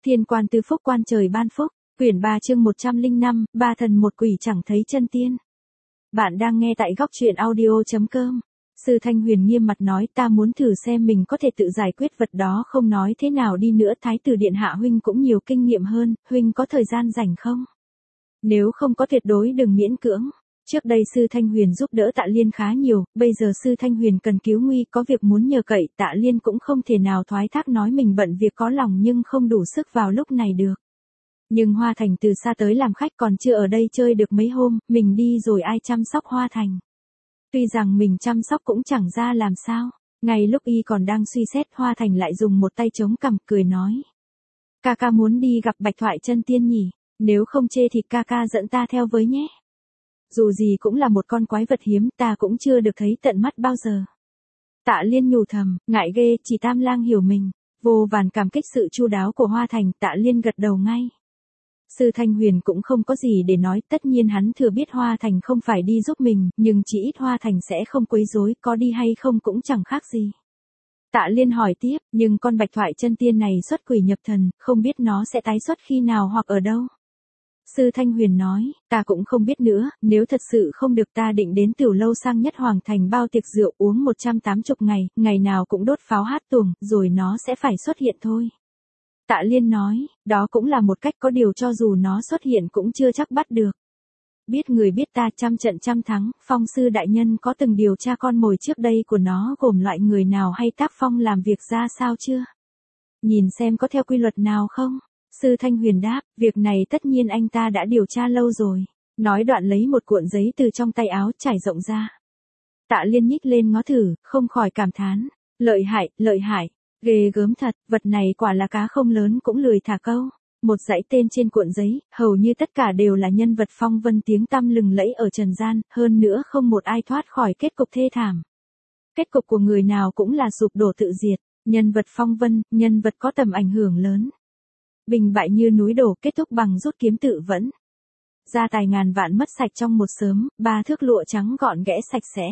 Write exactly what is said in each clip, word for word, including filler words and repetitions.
Thiên quan tứ phúc quan trời ban phúc, quyển ba chương một trăm lẻ năm, ba thần một quỷ chẳng thấy chân tiên. Bạn đang nghe tại góc truyện audio chấm com. Sư Thanh Huyền nghiêm mặt nói, ta muốn thử xem mình có thể tự giải quyết vật đó, không nói thế nào đi nữa Thái tử điện hạ huynh cũng nhiều kinh nghiệm hơn, huynh có thời gian rảnh không? Nếu không có tuyệt đối đừng miễn cưỡng. Trước đây Sư Thanh Huyền giúp đỡ Tạ Liên khá nhiều, bây giờ Sư Thanh Huyền cần cứu nguy, có việc muốn nhờ cậy, Tạ Liên cũng không thể nào thoái thác nói mình bận việc có lòng nhưng không đủ sức vào lúc này được. Nhưng Hoa Thành từ xa tới làm khách còn chưa ở đây chơi được mấy hôm, mình đi rồi ai chăm sóc Hoa Thành. Tuy rằng mình chăm sóc cũng chẳng ra làm sao, ngay lúc y còn đang suy xét Hoa Thành lại dùng một tay chống cằm cười nói. Ca ca muốn đi gặp Bạch Thoại chân tiên nhỉ, nếu không chê thì ca ca dẫn ta theo với nhé. Dù gì cũng là một con quái vật hiếm, ta cũng chưa được thấy tận mắt bao giờ. Tạ Liên nhủ thầm, ngại ghê, chỉ Tam Lang hiểu mình. Vô vàn cảm kích sự chu đáo của Hoa Thành, Tạ Liên gật đầu ngay. Sư Thanh Huyền cũng không có gì để nói, tất nhiên hắn thừa biết Hoa Thành không phải đi giúp mình, nhưng chỉ ít Hoa Thành sẽ không quấy rối, có đi hay không cũng chẳng khác gì. Tạ Liên hỏi tiếp, nhưng con Bạch Thoại chân tiên này xuất quỷ nhập thần, không biết nó sẽ tái xuất khi nào hoặc ở đâu. Sư Thanh Huyền nói, ta cũng không biết nữa, nếu thật sự không được ta định đến Tiểu Lâu sang Nhất Hoàng Thành bao tiệc rượu uống một trăm tám mươi ngày, ngày nào cũng đốt pháo hát tuồng, rồi nó sẽ phải xuất hiện thôi. Tạ Liên nói, đó cũng là một cách, có điều cho dù nó xuất hiện cũng chưa chắc bắt được. Biết người biết ta, trăm trận trăm thắng, Phong sư đại nhân có từng điều tra con mồi trước đây của nó gồm loại người nào hay tác phong làm việc ra sao chưa? Nhìn xem có theo quy luật nào không? Sư Thanh Huyền đáp, việc này tất nhiên anh ta đã điều tra lâu rồi. Nói đoạn lấy một cuộn giấy từ trong tay áo trải rộng ra. Tạ Liên nhích lên ngó thử, không khỏi cảm thán. Lợi hại, lợi hại, ghê gớm thật, vật này quả là cá không lớn cũng lười thả câu. Một dãy tên trên cuộn giấy, hầu như tất cả đều là nhân vật phong vân tiếng tăm lừng lẫy ở trần gian, hơn nữa không một ai thoát khỏi kết cục thê thảm. Kết cục của người nào cũng là sụp đổ tự diệt, nhân vật phong vân, nhân vật có tầm ảnh hưởng lớn. Bình bại như núi đổ, kết thúc bằng rút kiếm tự vẫn. Gia tài ngàn vạn mất sạch trong một sớm, ba thước lụa trắng gọn ghẽ sạch sẽ.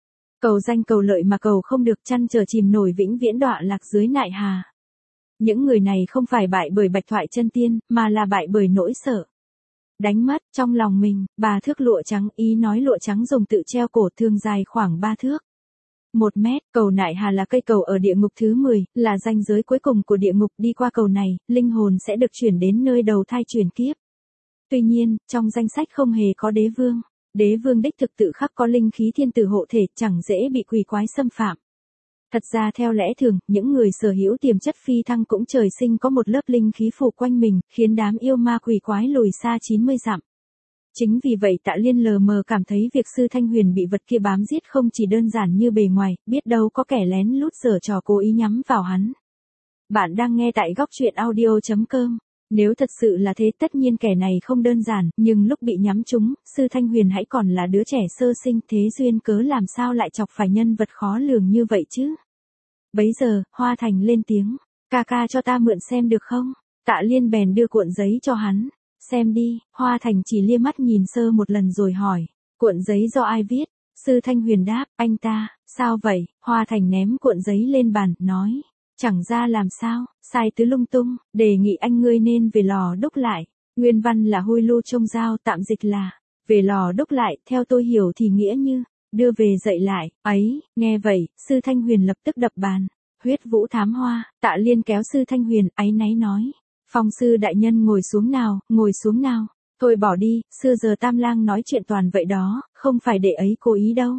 Cầu danh cầu lợi mà cầu không được, chăn trở chìm nổi vĩnh viễn đọa lạc dưới nại hà. Những người này không phải bại bởi Bạch Thoại chân tiên, mà là bại bởi nỗi sợ. Đánh mất trong lòng mình, ba thước lụa trắng, ý nói lụa trắng dùng tự treo cổ, thường dài khoảng ba thước. Một mét, cầu nại hà là cây cầu ở địa ngục thứ mười, là ranh giới cuối cùng của địa ngục, đi qua cầu này, linh hồn sẽ được chuyển đến nơi đầu thai chuyển kiếp. Tuy nhiên, trong danh sách không hề có đế vương. Đế vương đích thực tự khắc có linh khí thiên tử hộ thể, chẳng dễ bị quỷ quái xâm phạm. Thật ra theo lẽ thường, những người sở hữu tiềm chất phi thăng cũng trời sinh có một lớp linh khí phủ quanh mình, khiến đám yêu ma quỷ quái lùi xa chín mươi dặm. Chính vì vậy Tạ Liên lờ mờ cảm thấy việc Sư Thanh Huyền bị vật kia bám giết không chỉ đơn giản như bề ngoài, biết đâu có kẻ lén lút giở trò cố ý nhắm vào hắn. Bạn đang nghe tại góc truyện audio chấm com. Nếu thật sự là thế tất nhiên kẻ này không đơn giản, nhưng lúc bị nhắm trúng, Sư Thanh Huyền hãy còn là đứa trẻ sơ sinh, thế duyên cớ làm sao lại chọc phải nhân vật khó lường như vậy chứ. Bấy giờ, Hoa Thành lên tiếng, ca ca cho ta mượn xem được không? Tạ Liên bèn đưa cuộn giấy cho hắn. Xem đi, Hoa Thành chỉ lia mắt nhìn sơ một lần rồi hỏi, cuộn giấy do ai viết? Sư Thanh Huyền đáp, anh ta. Sao vậy? Hoa Thành ném cuộn giấy lên bàn, nói, chẳng ra làm sao, sai tứ lung tung, đề nghị anh ngươi nên về lò đúc lại. Nguyên văn là hôi lu trông dao, tạm dịch là, về lò đúc lại, theo tôi hiểu thì nghĩa như, đưa về dậy lại, ấy, nghe vậy, Sư Thanh Huyền lập tức đập bàn, huyết vũ thám hoa. Tạ Liên kéo Sư Thanh Huyền, áy náy nói. Phong sư đại nhân ngồi xuống nào, ngồi xuống nào. Thôi bỏ đi, xưa giờ Tam Lang nói chuyện toàn vậy đó, không phải để ấy cố ý đâu.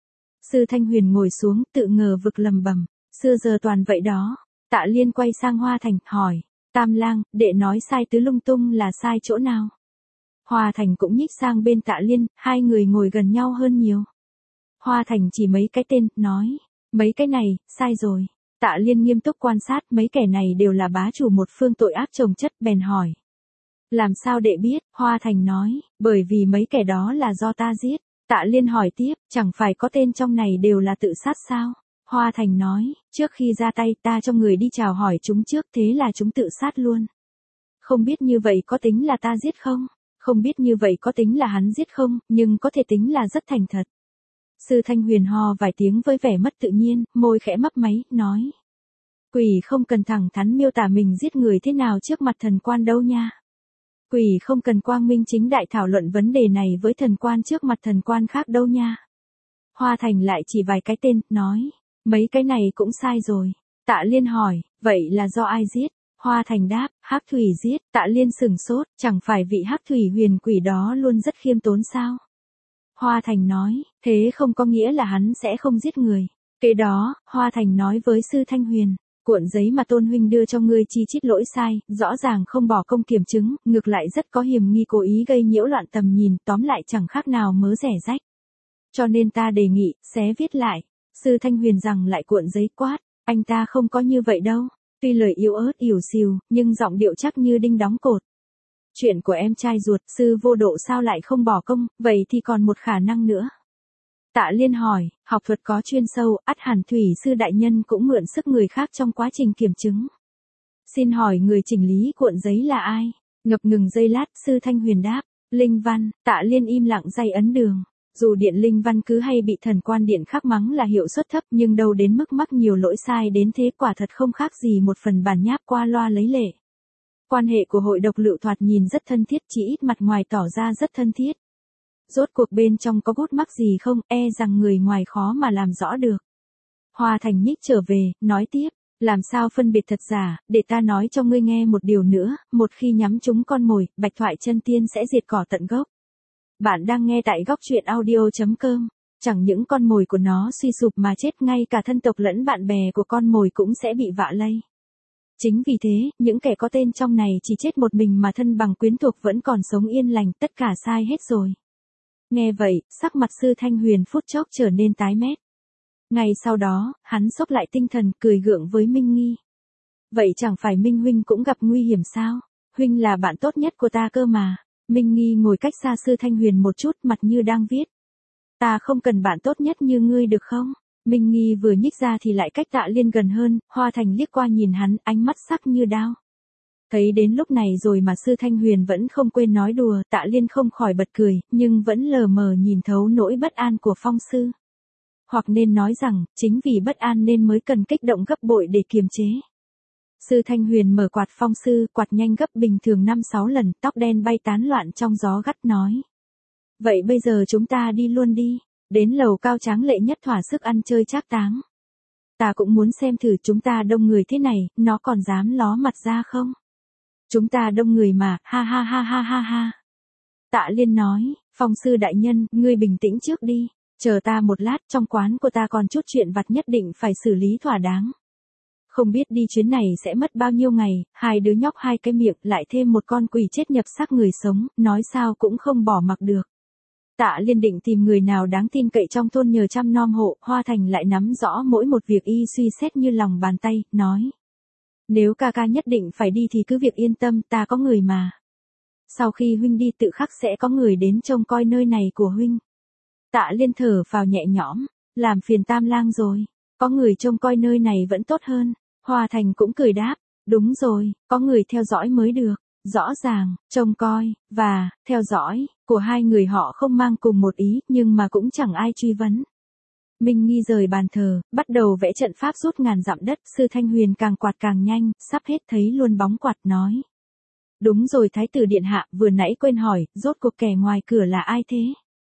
Sư Thanh Huyền ngồi xuống, tự ngờ vực lầm bầm. Xưa giờ toàn vậy đó. Tạ Liên quay sang Hoa Thành, hỏi. Tam Lang, đệ nói sai tứ lung tung là sai chỗ nào? Hoa Thành cũng nhích sang bên Tạ Liên, hai người ngồi gần nhau hơn nhiều. Hoa Thành chỉ mấy cái tên, nói. Mấy cái này, sai rồi. Tạ Liên nghiêm túc quan sát, mấy kẻ này đều là bá chủ một phương tội ác chồng chất, bèn hỏi. Làm sao đệ biết? Hoa Thành nói, bởi vì mấy kẻ đó là do ta giết. Tạ Liên hỏi tiếp, chẳng phải có tên trong này đều là tự sát sao? Hoa Thành nói, trước khi ra tay ta cho người đi chào hỏi chúng trước, thế là chúng tự sát luôn. Không biết như vậy có tính là ta giết không? Không biết như vậy có tính là hắn giết không, nhưng có thể tính là rất thành thật. Sư Thanh Huyền ho vài tiếng với vẻ mất tự nhiên, môi khẽ mấp máy, nói. Quỷ không cần thẳng thắn miêu tả mình giết người thế nào trước mặt thần quan đâu nha. Quỷ không cần quang minh chính đại thảo luận vấn đề này với thần quan trước mặt thần quan khác đâu nha. Hoa Thành lại chỉ vài cái tên, nói, mấy cái này cũng sai rồi. Tạ Liên hỏi, vậy là do ai giết? Hoa Thành đáp, Hắc Thủy giết. Tạ Liên sừng sốt, chẳng phải vị Hắc Thủy huyền quỷ đó luôn rất khiêm tốn sao? Hoa Thành nói, thế không có nghĩa là hắn sẽ không giết người. Kế đó, Hoa Thành nói với Sư Thanh Huyền, cuộn giấy mà Tôn huynh đưa cho ngươi chi chít lỗi sai, rõ ràng không bỏ công kiểm chứng, ngược lại rất có hiểm nghi cố ý gây nhiễu loạn tầm nhìn, tóm lại chẳng khác nào mớ rẻ rách. Cho nên ta đề nghị, xé viết lại. Sư Thanh Huyền rằng lại cuộn giấy quát, anh ta không có như vậy đâu. Tuy lời yếu ớt ỉu xìu, nhưng giọng điệu chắc như đinh đóng cột. Chuyện của em trai ruột, sư vô độ sao lại không bỏ công, vậy thì còn một khả năng nữa. Tạ Liên hỏi, học thuật có chuyên sâu, ắt hẳn Thủy sư đại nhân cũng mượn sức người khác trong quá trình kiểm chứng. Xin hỏi người chỉnh lý cuộn giấy là ai? Ngập ngừng giây lát, Sư Thanh Huyền đáp, Linh Văn. Tạ Liên im lặng day ấn đường. Dù điện Linh Văn cứ hay bị thần quan điện khắc mắng là hiệu suất thấp nhưng đâu đến mức mắc nhiều lỗi sai đến thế, quả thật không khác gì một phần bản nháp qua loa lấy lệ. Quan hệ của hội độc lựu thoạt nhìn rất thân thiết, chỉ ít mặt ngoài tỏ ra rất thân thiết. Rốt cuộc bên trong có gút mắc gì không, e rằng người ngoài khó mà làm rõ được. Hoa Thành nhích trở về, nói tiếp, làm sao phân biệt thật giả, để ta nói cho ngươi nghe một điều nữa, một khi nhắm trúng con mồi, Bạch Thoại Chân Tiên sẽ diệt cỏ tận gốc. Bạn đang nghe tại góc truyện audio chấm com, chẳng những con mồi của nó suy sụp mà chết, ngay cả thân tộc lẫn bạn bè của con mồi cũng sẽ bị vạ lây. Chính vì thế, những kẻ có tên trong này chỉ chết một mình mà thân bằng quyến thuộc vẫn còn sống yên lành, tất cả sai hết rồi. Nghe vậy, sắc mặt Sư Thanh Huyền phút chốc trở nên tái mét. Ngay sau đó, hắn xốc lại tinh thần, cười gượng với Minh Nghi. Vậy chẳng phải Minh huynh cũng gặp nguy hiểm sao? Huynh là bạn tốt nhất của ta cơ mà. Minh Nghi ngồi cách xa Sư Thanh Huyền một chút, mặt như đang viết. Ta không cần bạn tốt nhất như ngươi được không? Minh Nghi vừa nhích ra thì lại cách Tạ Liên gần hơn, Hoa Thành liếc qua nhìn hắn, ánh mắt sắc như đao. Thấy đến lúc này rồi mà Sư Thanh Huyền vẫn không quên nói đùa, Tạ Liên không khỏi bật cười, nhưng vẫn lờ mờ nhìn thấu nỗi bất an của Phong sư. Hoặc nên nói rằng, chính vì bất an nên mới cần kích động gấp bội để kiềm chế. Sư Thanh Huyền mở quạt Phong sư, quạt nhanh gấp bình thường năm sáu lần, tóc đen bay tán loạn trong gió gắt nói. Vậy bây giờ chúng ta đi luôn đi, đến lầu cao tráng lệ nhất thỏa sức ăn chơi trác táng. Ta cũng muốn xem thử chúng ta đông người thế này, nó còn dám ló mặt ra không? Chúng ta đông người mà, ha ha ha ha ha ha. Tạ Liên nói, Phong sư đại nhân, ngươi bình tĩnh trước đi, chờ ta một lát, trong quán của ta còn chút chuyện vặt nhất định phải xử lý thỏa đáng. Không biết đi chuyến này sẽ mất bao nhiêu ngày, hai đứa nhóc hai cái miệng, lại thêm một con quỷ chết nhập xác người sống, nói sao cũng không bỏ mặc được. Tạ Liên định tìm người nào đáng tin cậy trong thôn nhờ chăm nom hộ, Hoa Thành lại nắm rõ mỗi một việc y suy xét như lòng bàn tay, nói. Nếu ca ca nhất định phải đi thì cứ việc yên tâm, ta có người mà. Sau khi huynh đi tự khắc sẽ có người đến trông coi nơi này của huynh. Tạ Liên thở vào nhẹ nhõm, làm phiền Tam Lang rồi, có người trông coi nơi này vẫn tốt hơn. Hoa Thành cũng cười đáp, đúng rồi, có người theo dõi mới được. Rõ ràng, trông coi, và, theo dõi, của hai người họ không mang cùng một ý, nhưng mà cũng chẳng ai truy vấn. Minh Nghi rời bàn thờ, bắt đầu vẽ trận pháp rút ngàn dặm đất, Sư Thanh Huyền càng quạt càng nhanh, sắp hết thấy luôn bóng quạt nói. Đúng rồi Thái tử điện hạ, vừa nãy quên hỏi, rốt cuộc kẻ ngoài cửa là ai thế?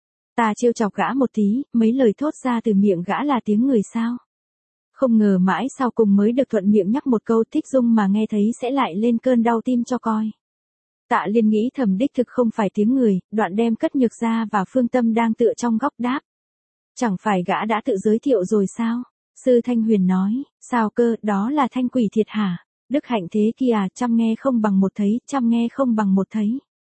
Ta trêu chọc gã một tí, mấy lời thốt ra từ miệng gã là tiếng người sao? Không ngờ mãi sau cùng mới được thuận miệng nhắc một câu Thích Dung mà nghe thấy sẽ lại lên cơn đau tim cho coi. Tạ Liên nghĩ thầm đích thực không phải tiếng người, đoạn đem Cất Nhược ra và Phương Tâm đang tựa trong góc đáp. Chẳng phải gã đã tự giới thiệu rồi sao? Sư Thanh Huyền nói, sao cơ, đó là thanh quỷ thiệt hả? Đức hạnh thế kìa, trăm nghe không bằng một thấy, trăm nghe không bằng một thấy.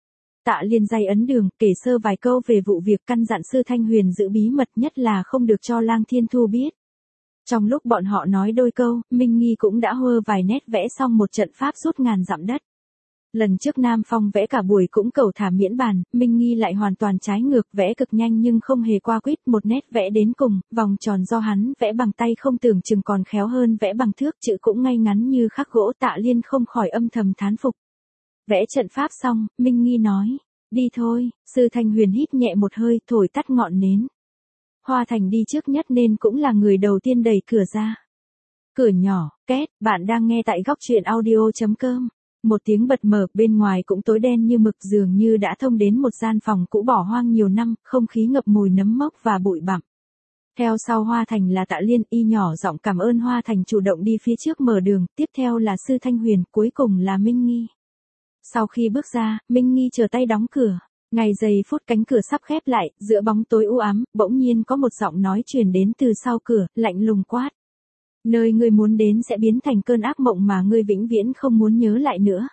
Tạ Liên day ấn đường, kể sơ vài câu về vụ việc, căn dặn Sư Thanh Huyền giữ bí mật, nhất là không được cho Lang Thiên Thu biết. Trong lúc bọn họ nói đôi câu, Minh Nghi cũng đã hơ vài nét vẽ xong một trận pháp rút ngàn dặm đất. Lần trước Nam Phong vẽ cả buổi cũng cầu thả miễn bàn, Minh Nghi lại hoàn toàn trái ngược, vẽ cực nhanh nhưng không hề qua quýt, một nét vẽ đến cùng, vòng tròn do hắn vẽ bằng tay không tưởng chừng còn khéo hơn vẽ bằng thước, chữ cũng ngay ngắn như khắc gỗ. Tạ Liên không khỏi âm thầm thán phục. Vẽ trận pháp xong, Minh Nghi nói, đi thôi. Sư Thanh Huyền hít nhẹ một hơi, thổi tắt ngọn nến. Hoa Thành đi trước nhất nên cũng là người đầu tiên đẩy cửa ra. Cửa nhỏ, Két, bạn đang nghe tại góc truyện audio.com. Một tiếng bật mở, bên ngoài cũng tối đen như mực, dường như đã thông đến một gian phòng cũ bỏ hoang nhiều năm, không khí ngập mùi nấm mốc và bụi bặm. Theo sau Hoa Thành là Tạ Liên, y nhỏ giọng cảm ơn Hoa Thành chủ động đi phía trước mở đường, tiếp theo là Sư Thanh Huyền, cuối cùng là Minh Nghi. Sau khi bước ra, Minh Nghi trở tay đóng cửa. Ngày giây phút cánh cửa sắp khép lại, giữa bóng tối u ám, bỗng nhiên có một giọng nói truyền đến từ sau cửa, lạnh lùng quát. Nơi ngươi muốn đến sẽ biến thành cơn ác mộng mà ngươi vĩnh viễn không muốn nhớ lại nữa.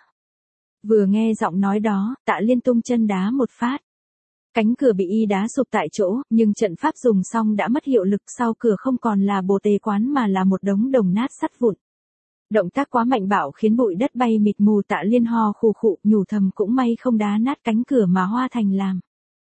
Vừa nghe giọng nói đó, Tạ Liên tung chân đá một phát. Cánh cửa bị y đá sụp tại chỗ, nhưng trận pháp dùng xong đã mất hiệu lực, sau cửa không còn là bồ tề quán mà là một đống đồng nát sắt vụn. Động tác quá mạnh bạo khiến bụi đất bay mịt mù, Tạ Liên ho khù khụ, nhủ thầm cũng may không đá nát cánh cửa mà Hoa Thành làm.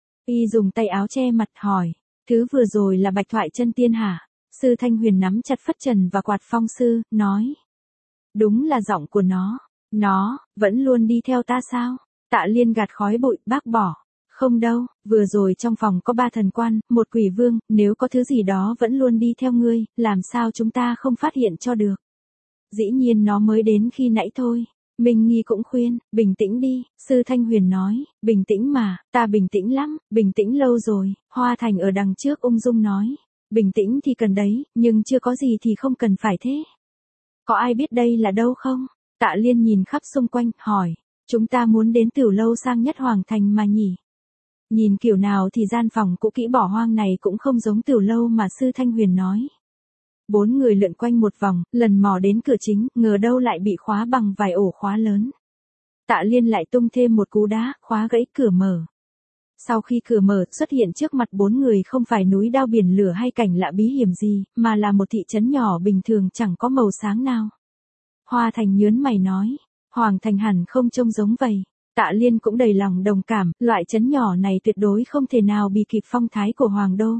Y dùng tay áo che mặt hỏi, thứ vừa rồi là Bạch Thoại Chân Tiên hả? Sư Thanh Huyền nắm chặt phất trần và quạt phong sư, nói. Đúng là giọng của nó. Nó, vẫn luôn đi theo ta sao? Tạ Liên gạt khói bụi, bác bỏ. Không đâu, vừa rồi trong phòng có ba thần quan, một quỷ vương, nếu có thứ gì đó vẫn luôn đi theo ngươi, làm sao chúng ta không phát hiện cho được? Dĩ nhiên nó mới đến khi nãy thôi. Minh Nghi cũng khuyên, bình tĩnh đi, Sư Thanh Huyền nói, bình tĩnh mà, ta bình tĩnh lắm, bình tĩnh lâu rồi. Hoa Thành ở đằng trước ung dung nói. Bình tĩnh thì cần đấy, nhưng chưa có gì thì không cần phải thế. Có ai biết đây là đâu không? Tạ Liên nhìn khắp xung quanh, hỏi. Chúng ta muốn đến tiểu lâu sang nhất Hoàng Thành mà nhỉ? Nhìn kiểu nào thì gian phòng cũ kỹ bỏ hoang này cũng không giống tiểu lâu mà Sư Thanh Huyền nói. Bốn người lượn quanh một vòng, lần mò đến cửa chính, ngờ đâu lại bị khóa bằng vài ổ khóa lớn. Tạ Liên lại tung thêm một cú đá, khóa gãy cửa mở. Sau khi cửa mở, xuất hiện trước mặt bốn người không phải núi đao biển lửa hay cảnh lạ bí hiểm gì, mà là một thị trấn nhỏ bình thường chẳng có màu sáng nào. Hoa Thành nhớn mày nói, Hoàng Thành hẳn không trông giống vậy. Tạ Liên cũng đầy lòng đồng cảm, loại trấn nhỏ này tuyệt đối không thể nào bị kịp phong thái của Hoàng đô.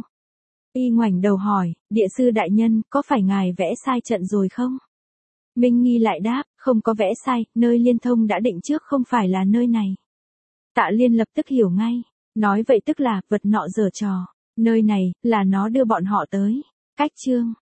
Y ngoảnh đầu hỏi, địa sư đại nhân, có phải ngài vẽ sai trận rồi không? Minh Nghi lại đáp, không có vẽ sai, nơi liên thông đã định trước không phải là nơi này. Tạ Liên lập tức hiểu ngay. Nói vậy tức là, vật nọ giở trò. Nơi này, là nó đưa bọn họ tới. Cách chương.